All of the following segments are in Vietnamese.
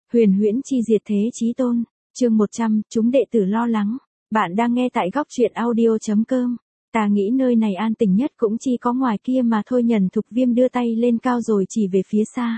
Huyền huyễn chi diệt thế chí tôn, chương 100, chúng đệ tử lo lắng. Bạn đang nghe tại góc truyện audio.com. Ta nghĩ nơi này an tĩnh nhất cũng chỉ có ngoài kia mà thôi. Nhần Thục Viêm đưa tay lên cao rồi chỉ về phía xa.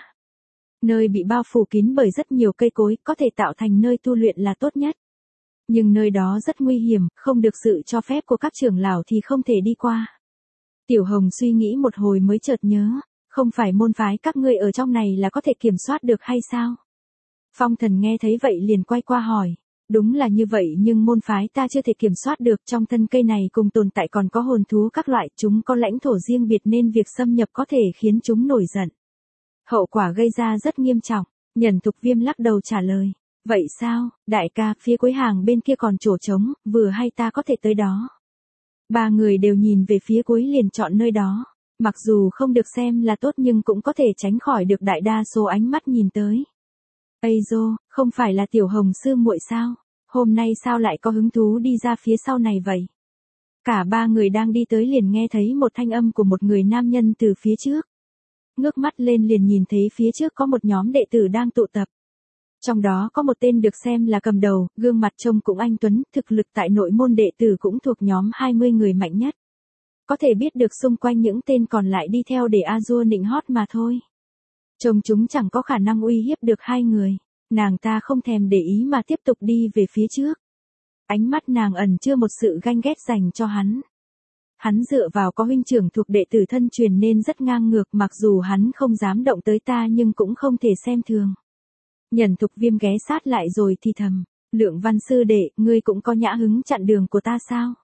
Nơi bị bao phủ kín bởi rất nhiều cây cối, có thể tạo thành nơi tu luyện là tốt nhất. Nhưng nơi đó rất nguy hiểm, không được sự cho phép của các trưởng lão thì không thể đi qua. Tiểu Hồng suy nghĩ một hồi mới chợt nhớ, không phải môn phái các ngươi ở trong này là có thể kiểm soát được hay sao? Phong Thần nghe thấy vậy liền quay qua hỏi, đúng là như vậy nhưng môn phái ta chưa thể kiểm soát được. Trong thân cây này cùng tồn tại còn có hồn thú các loại, chúng có lãnh thổ riêng biệt nên việc xâm nhập có thể khiến chúng nổi giận. Hậu quả gây ra rất nghiêm trọng. Nhần Thục Viêm lắc đầu trả lời, vậy sao, đại ca, phía cuối hàng bên kia còn chỗ trống, vừa hay ta có thể tới đó. Ba người đều nhìn về phía cuối liền chọn nơi đó. Mặc dù không được xem là tốt nhưng cũng có thể tránh khỏi được đại đa số ánh mắt nhìn tới. Ây dô, không phải là Tiểu Hồng sư muội sao? Hôm nay sao lại có hứng thú đi ra phía sau này vậy? Cả ba người đang đi tới liền nghe thấy một thanh âm của một người nam nhân từ phía trước. Ngước mắt lên liền nhìn thấy phía trước có một nhóm đệ tử đang tụ tập. Trong đó có một tên được xem là cầm đầu, gương mặt trông cũng anh tuấn, thực lực tại nội môn đệ tử cũng thuộc nhóm 20 người mạnh nhất. Có thể biết được xung quanh những tên còn lại đi theo để A-dua nịnh hót mà thôi. Trông chúng chẳng có khả năng uy hiếp được hai người. Nàng ta không thèm để ý mà tiếp tục đi về phía trước. Ánh mắt nàng ẩn chứa một sự ganh ghét dành cho hắn. Hắn dựa vào có huynh trưởng thuộc đệ tử thân truyền nên rất ngang ngược, mặc dù hắn không dám động tới ta nhưng cũng không thể xem thường. Nhần Thục Viêm ghé sát lại rồi thì thầm, Lượng Văn sư đệ, ngươi cũng có nhã hứng chặn đường của ta sao?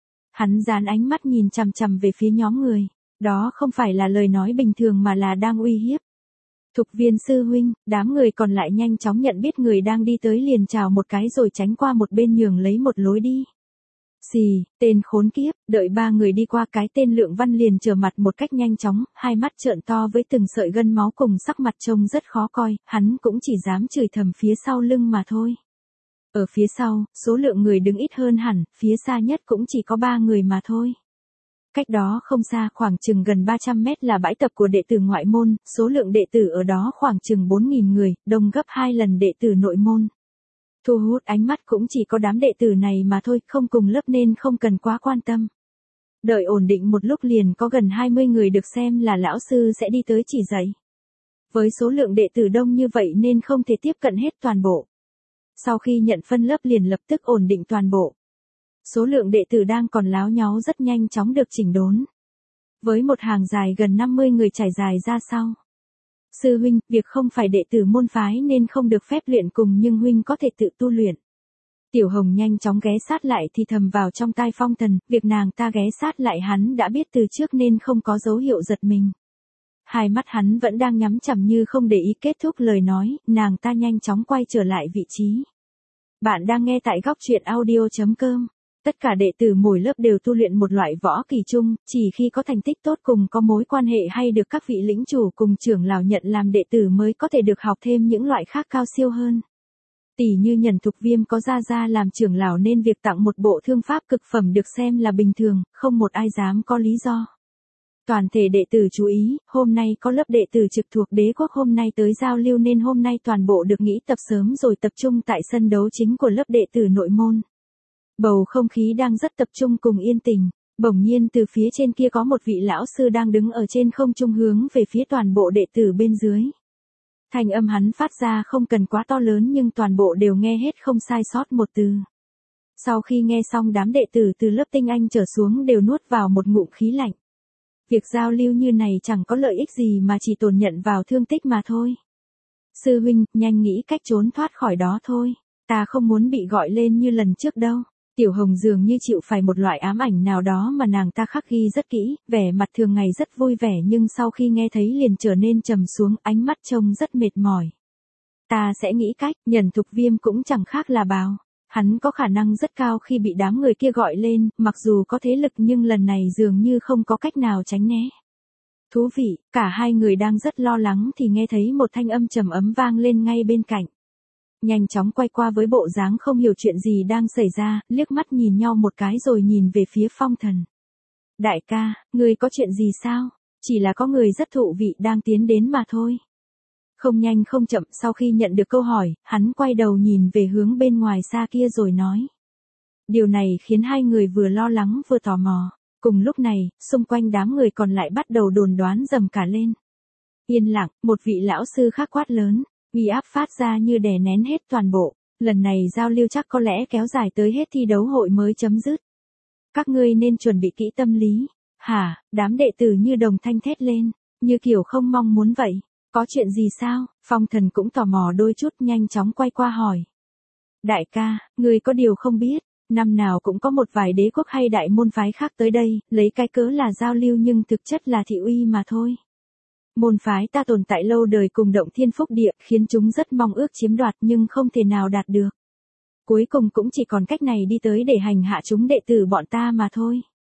Hắn dán ánh mắt nhìn chằm chằm về phía nhóm người. Đó không phải là lời nói bình thường mà là đang uy hiếp. Thục Viên sư huynh, đám người còn lại nhanh chóng nhận biết người đang đi tới liền chào một cái rồi tránh qua một bên nhường lấy một lối đi. Xì, tên khốn kiếp, đợi ba người đi qua cái tên Lượng Văn liền trở mặt một cách nhanh chóng, hai mắt trợn to với từng sợi gân máu cùng sắc mặt trông rất khó coi, hắn cũng chỉ dám chửi thầm phía sau lưng mà thôi. Ở phía sau, số lượng người đứng ít hơn hẳn, phía xa nhất cũng chỉ có 3 người mà thôi. Cách đó không xa khoảng chừng gần 300 mét là bãi tập của đệ tử ngoại môn, số lượng đệ tử ở đó khoảng chừng 4.000 người, đông gấp 2 lần đệ tử nội môn. Thu hút ánh mắt cũng chỉ có đám đệ tử này mà thôi, không cùng lớp nên không cần quá quan tâm. Đợi ổn định một lúc liền có gần 20 người được xem là lão sư sẽ đi tới chỉ dạy. Với số lượng đệ tử đông như vậy nên không thể tiếp cận hết toàn bộ. Sau khi nhận phân lớp liền lập tức ổn định toàn bộ. Số lượng đệ tử đang còn láo nháo rất nhanh chóng được chỉnh đốn. Với một hàng dài gần 50 người trải dài ra sau. Sư huynh, việc không phải đệ tử môn phái nên không được phép luyện cùng nhưng huynh có thể tự tu luyện. Tiểu Hồng nhanh chóng ghé sát lại thì thầm vào trong tai Phong Thần, việc nàng ta ghé sát lại hắn đã biết từ trước nên không có dấu hiệu giật mình. Hai mắt hắn vẫn đang nhắm chằm như không để ý. Kết thúc lời nói, nàng ta nhanh chóng quay trở lại vị trí. Bạn đang nghe tại góc truyện audio.com. Tất cả đệ tử mỗi lớp đều tu luyện một loại võ kỳ chung, chỉ khi có thành tích tốt cùng có mối quan hệ hay được các vị lĩnh chủ cùng trưởng lão nhận làm đệ tử mới có thể được học thêm những loại khác cao siêu hơn. Tỷ như Nhần Thục Viêm có gia làm trưởng lão nên việc tặng một bộ thương pháp cực phẩm được xem là bình thường, không một ai dám có lý do. Toàn thể đệ tử chú ý, hôm nay có lớp đệ tử trực thuộc đế quốc hôm nay tới giao lưu nên hôm nay toàn bộ được nghỉ tập sớm rồi tập trung tại sân đấu chính của lớp đệ tử nội môn. Bầu không khí đang rất tập trung cùng yên tĩnh, bỗng nhiên từ phía trên kia có một vị lão sư đang đứng ở trên không trung hướng về phía toàn bộ đệ tử bên dưới. Thanh âm hắn phát ra không cần quá to lớn nhưng toàn bộ đều nghe hết không sai sót một từ. Sau khi nghe xong đám đệ tử từ lớp tinh anh trở xuống đều nuốt vào một ngụm khí lạnh. Việc giao lưu như này chẳng có lợi ích gì mà chỉ tổn nhận vào thương tích mà thôi. Sư huynh, nhanh nghĩ cách trốn thoát khỏi đó thôi. Ta không muốn bị gọi lên như lần trước đâu. Tiểu Hồng dường như chịu phải một loại ám ảnh nào đó mà nàng ta khắc ghi rất kỹ, vẻ mặt thường ngày rất vui vẻ nhưng sau khi nghe thấy liền trở nên trầm xuống, ánh mắt trông rất mệt mỏi. Ta sẽ nghĩ cách. Nhần Thục Viêm cũng chẳng khác là bào. Hắn có khả năng rất cao khi bị đám người kia gọi lên, mặc dù có thế lực nhưng lần này dường như không có cách nào tránh né. Thú vị, cả hai người đang rất lo lắng thì nghe thấy một thanh âm trầm ấm vang lên ngay bên cạnh. Nhanh chóng quay qua với bộ dáng không hiểu chuyện gì đang xảy ra, liếc mắt nhìn nhau một cái rồi nhìn về phía Phong Thần. Đại ca, ngươi có chuyện gì sao? Chỉ là có người rất thú vị đang tiến đến mà thôi. Không nhanh không chậm, sau khi nhận được câu hỏi, hắn quay đầu nhìn về hướng bên ngoài xa kia rồi nói. Điều này khiến hai người vừa lo lắng vừa tò mò. Cùng lúc này, xung quanh đám người còn lại bắt đầu đồn đoán rầm cả lên. Yên lặng, một vị lão sư khác quát lớn, uy áp phát ra như đè nén hết toàn bộ. Lần này giao lưu chắc có lẽ kéo dài tới hết thi đấu hội mới chấm dứt. Các ngươi nên chuẩn bị kỹ tâm lý. Hả, đám đệ tử như đồng thanh thét lên, như kiểu không mong muốn vậy. Có chuyện gì sao? Phong Thần cũng tò mò đôi chút, nhanh chóng quay qua hỏi. Đại ca, ngươi có điều không biết, năm nào cũng có một vài đế quốc hay đại môn phái khác tới đây, lấy cái cớ là giao lưu nhưng thực chất là thị uy mà thôi. Môn phái ta tồn tại lâu đời cùng động thiên phúc địa, khiến chúng rất mong ước chiếm đoạt nhưng không thể nào đạt được. Cuối cùng cũng chỉ còn cách này đi tới để hành hạ chúng đệ tử bọn ta mà thôi.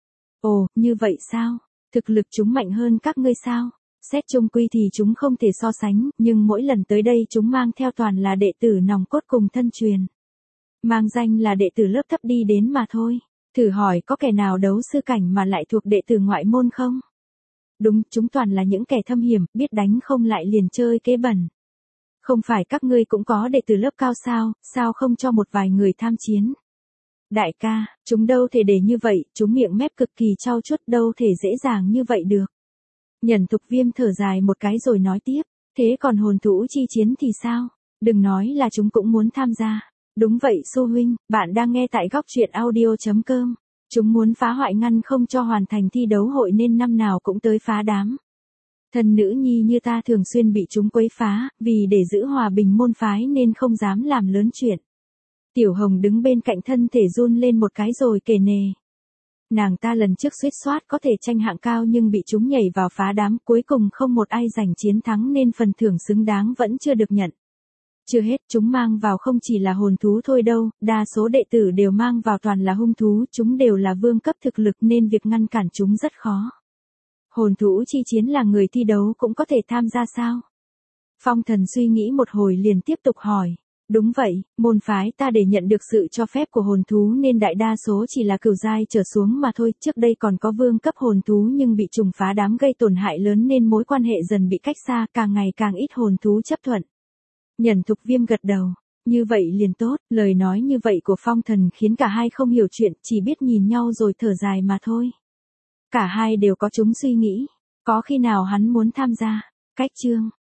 Ồ, như vậy sao? Thực lực chúng mạnh hơn các ngươi sao? Xét chung quy thì chúng không thể so sánh, nhưng mỗi lần tới đây chúng mang theo toàn là đệ tử nòng cốt cùng thân truyền. Mang danh là đệ tử lớp thấp đi đến mà thôi. Thử hỏi có kẻ nào đấu sư cảnh mà lại thuộc đệ tử ngoại môn không? Đúng, chúng toàn là những kẻ thâm hiểm, biết đánh không lại liền chơi kế bẩn. Không phải các ngươi cũng có đệ tử lớp cao sao không cho một vài người tham chiến? Đại ca, chúng đâu thể để như vậy, chúng miệng mép cực kỳ trau chuốt, đâu thể dễ dàng như vậy được. Nhẫn Thục Viêm thở dài một cái rồi nói tiếp, thế còn hồn thú chi chiến thì sao? Đừng nói là chúng cũng muốn tham gia. Đúng vậy Xu huynh, bạn đang nghe tại góc truyện audio.com. Chúng muốn phá hoại ngăn không cho hoàn thành thi đấu hội nên năm nào cũng tới phá đám. Thân nữ nhi như ta thường xuyên bị chúng quấy phá, vì để giữ hòa bình môn phái nên không dám làm lớn chuyện. Tiểu Hồng đứng bên cạnh thân thể run lên một cái rồi kể nề. Nàng ta lần trước suýt soát có thể tranh hạng cao nhưng bị chúng nhảy vào phá đám, cuối cùng không một ai giành chiến thắng nên phần thưởng xứng đáng vẫn chưa được nhận. Chưa hết, chúng mang vào không chỉ là hồn thú thôi đâu, đa số đệ tử đều mang vào toàn là hung thú, chúng đều là vương cấp thực lực nên việc ngăn cản chúng rất khó. Hồn thú chi chiến là người thi đấu cũng có thể tham gia sao? Phong Thần suy nghĩ một hồi liền tiếp tục hỏi. Đúng vậy, môn phái ta để nhận được sự cho phép của hồn thú nên đại đa số chỉ là cửu giai trở xuống mà thôi, trước đây còn có vương cấp hồn thú nhưng bị trùng phá đám gây tổn hại lớn nên mối quan hệ dần bị cách xa, càng ngày càng ít hồn thú chấp thuận. Nhẫn Thục Viêm gật đầu, như vậy liền tốt, lời nói như vậy của Phong Thần khiến cả hai không hiểu chuyện, chỉ biết nhìn nhau rồi thở dài mà thôi. Cả hai đều có chúng suy nghĩ, có khi nào hắn muốn tham gia? Cách chương